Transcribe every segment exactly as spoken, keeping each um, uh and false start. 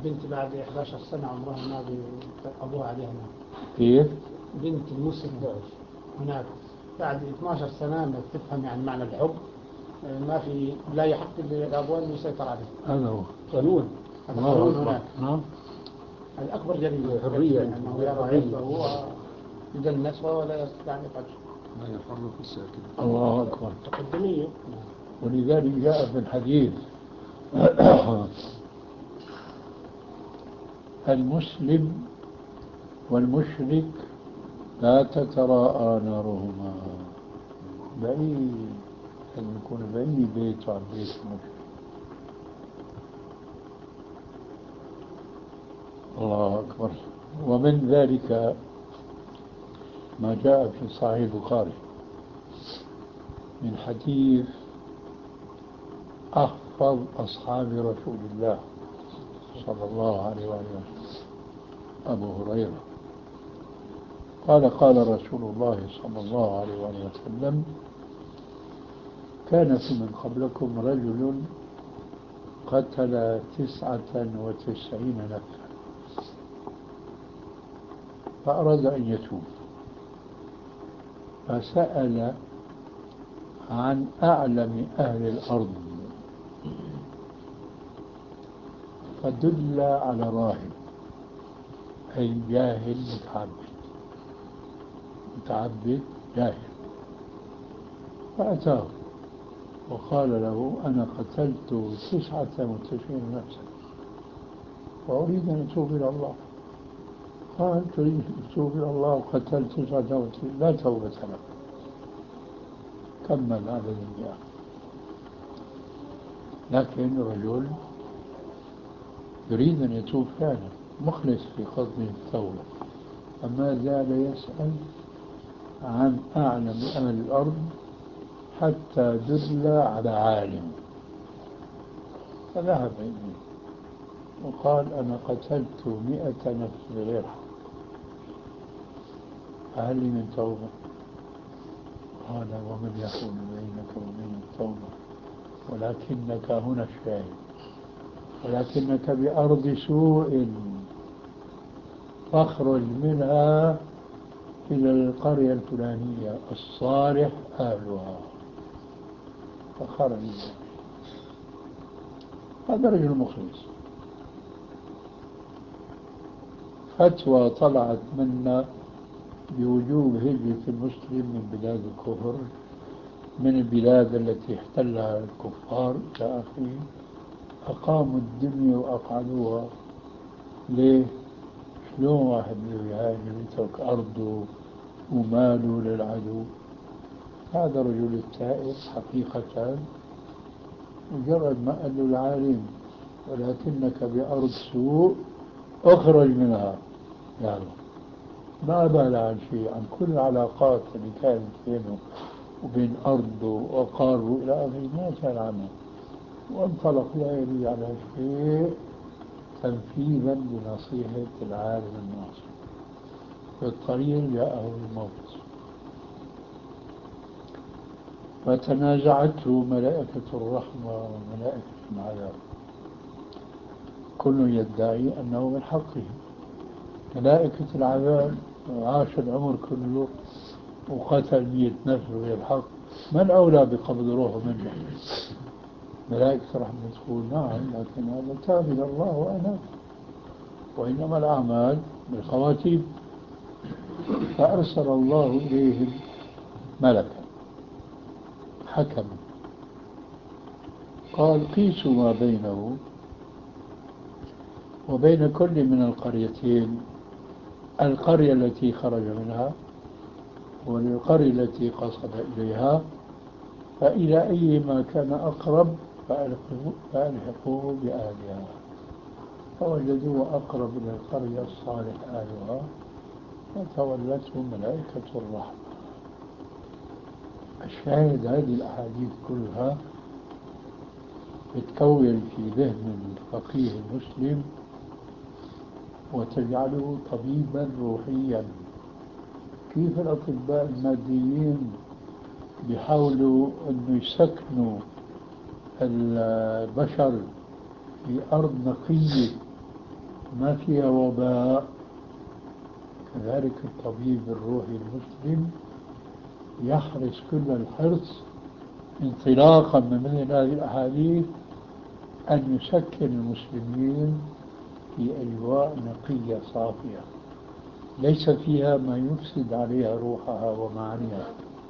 البنت بعد إحدى عشرة سنة عمرها ما بي- أبوها عليها هناك. كيف؟ بنت المسلم هناك بعد اثنتي عشرة سنة ما تفهم يعني معنى الحب، ما في لا يحق للأبوين أن يسيطر عليه. هذا هو قانون. هذا قانون هناك. نعم. هذا أكبر جريمة. حرية. أنه يرى عبه ويدنس ولا يستطيع أن يفعل. ما يحرك الساكن. الله أكبر. تقدمية. ولذلك جاء في الحديث المسلم والمشرك لا تتراءى نارهما، بعيد أن يكون بعيد بيت عن بيت المشرك. الله أكبر. ومن ذلك ما جاء في صحيح البخاري من حديث أحفظ أصحاب رسول الله صلى الله عليه وآله وسلم أبو هريرة قال قال رسول الله صلى الله عليه وآله وسلم: كان في من قبلكم رجل قتل تسعة وتسعين نفسا فأراد أن يتوب، فسأل عن أعلم أهل الأرض فدل على راهب، أي جاهل متعبد متعبد جاهل، فأتاه وقال له: أنا قتلت تسعة وتسعين نفسا وأريد أن أتوب إلى الله. قال: تريد أن تتوب إلى الله وقتلت تسعة وتسعين؟ لا توبة لك. كمل هذا الدنيا. لكن رجل يريد أن يتوب فعلا، مخلص في قصده التوبة، أما زال يسأل عن أعلم أهل الأرض حتى دل على عالم، فذهب إليه وقال: أنا قتلت مئة نفس بغير حق، فهل لي من توبة؟ قال: ومن يحول بينك وبين التوبة؟ ولكنك هنا الشاهد، ولكنك بأرض سوء فاخرج منها إلى القرية الفلانية الصالح أهلها. فخرج. هذا رجل مخلص. فتوى طلعت منا بوجوب هجرة المسلم من بلاد الكفر، من البلاد التي احتلها الكفار إلى آخره، أقاموا الدنيا وأقعدوها. ليه؟ شلون واحد يهاجر يترك أرضه وماله للعدو؟ هذا رجل التائب حقيقة، مجرد ما قال له العالم: ولكنك بأرض سوء اخرج منها، يا الله، ما بال عن شيء، عن كل العلاقات اللي كانت بينه وبين أرضه وأقاربه إلى آخره ما كان عنها، وانطلق لا يريد على شيء تنفيذا لنصيحة العالم الناصر. في الطريق جاءه الموت فتنازعته ملائكة الرحمة وملائكة العذاب، كل يدعي أنه من حقه. ملائكة العذاب عاش العمر كله وقتل مئة نفس بغير حق، من أولى بقبض روحه منه؟ ملائكة الرحمة تقول: نعم، لكن هذا تاب إلى الله وأنا، وإنما الأعمال بالخواتيم. فأرسل الله إليهم ملكا حكم قال: قيسوا ما بينه وبين كل من القريتين، القرية التي خرج منها والقرية التي قصد إليها، فإلى أي ما كان أقرب فألحقوه بأهلها. فوجدوه أقرب إلى القرية الصالح أهلها فتولته ملائكة الرحمة. الشاهد هذه الأحاديث كلها بتكون في ذهن الفقيه المسلم وتجعله طبيبا روحيا. كيف الأطباء الماديين بيحاولوا أن يسكنوا البشر في أرض نقية ما فيها وباء. كذلك الطبيب الروحي المسلم يحرص كل الحرص انطلاقا من مثل هذه الأحاديث أن يسكن المسلمين في أجواء نقية صافية ليس فيها ما يفسد عليها روحها ومعانيها.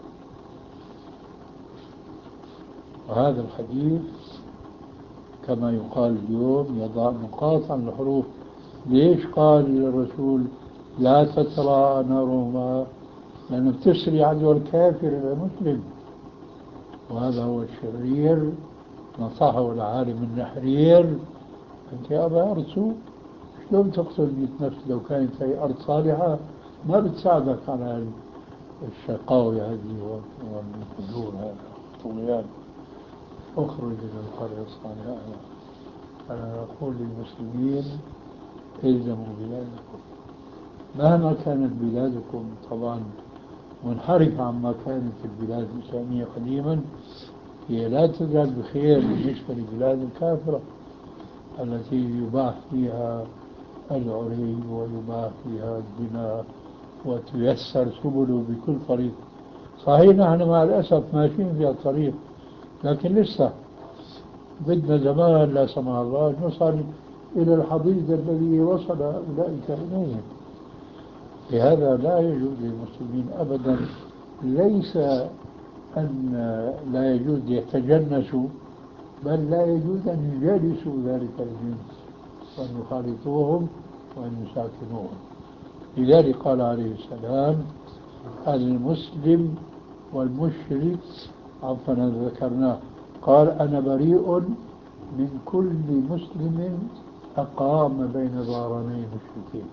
وهذا الحديث كما يقال اليوم يضع نقاط عن الحروف. ليش قال الرسول لا تتراءى نارهما؟ لأنه بتسري عدو الكافر إلى المسلم، وهذا هو الشرير. نصحه العالم النحرير: أنت يا أبا أرسو شلون تقتل مئة نفس لو كانت هي أرض صالحة ما بتساعدك على الشقاوة هذه والفجور هذا الطغيان، اخرج إلى القرية الصالحة. أنا أقول للمسلمين: الزموا بلادكم مهما كانت بلادكم طبعا منحرفة عما كانت البلاد الإسلامية قديما، هي لا تزال بخير بالنسبة للبلاد الكافرة التي يباح فيها العري ويباح فيها الزنا وتيسر سبله بكل طريق. صحيح نحن مع الأسف ماشيين في الطريق، لكن لسه بدنا زمان لا سمح الله نصل إلى الحضيض الذي وصل أولئك إليه. لهذا لا يجوز للمسلمين أبدا، ليس أن لا يجوز يتجنسوا، بل لا يجوز أن يجالسوا ذلك الجنس وأن يخالطوهم وأن يساكنوهم. لذلك قال عليه السلام: المسلم والمشرك، عفوا ذكرناه، قال: أنا بريء من كل مسلم أقام بين ظهراني المشركين،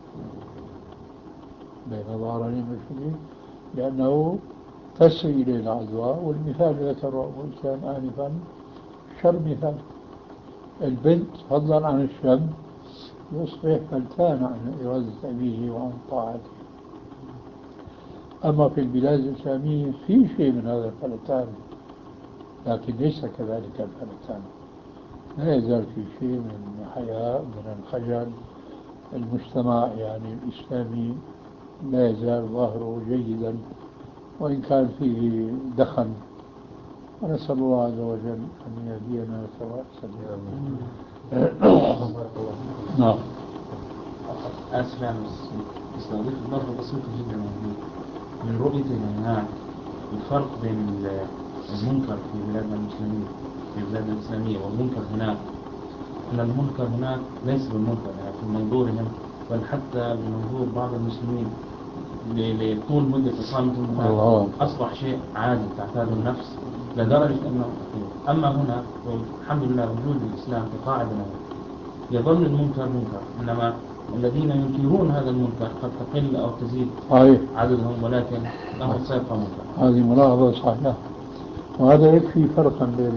بين ظهراني المشركين، لأنه تسري إليه العدوى. والمثال ذكره أبو الإسلام آنفا شر مثال. البنت فضلا عن الشاب يصبح فلتان عن إرادة أبيه وعن طاعته. أما في البلاد الإسلامية في شيء من هذا الفلتان، لكن ليس كذلك الفلتان. لا يزال في شيء من حياء، من الخجل. المجتمع يعني الإسلامي لا يزال ظاهره جيدا وإن كان فيه دخن. ونسأل الله عز وجل أن يهدينا سواء السبيل. نعم. آسف يعني استضيف نقطة بسيطة جدا من رؤية هناك الفرق بين المنكر في بلادنا المسلمين في بلادنا الإسلامية والمنكر هناك. أن المنكر هناك ليس بالمنكر يعني في منظورهم، بل حتى بمنظور بعض المسلمين لطول مدة إقامة هناك أصبح شيء عادي تعتاد النفس لدرجة أنه أما هنا الحمد لله وجود الإسلام كقاعدة يظل المنكر منكر، إنما الذين ينكرون هذا المنكر قد تقل أو تزيد عددهم، ولكن الأمر سيبقى منكر. هذه ملاحظة صحيحة، وهذا يكفي فرقا بين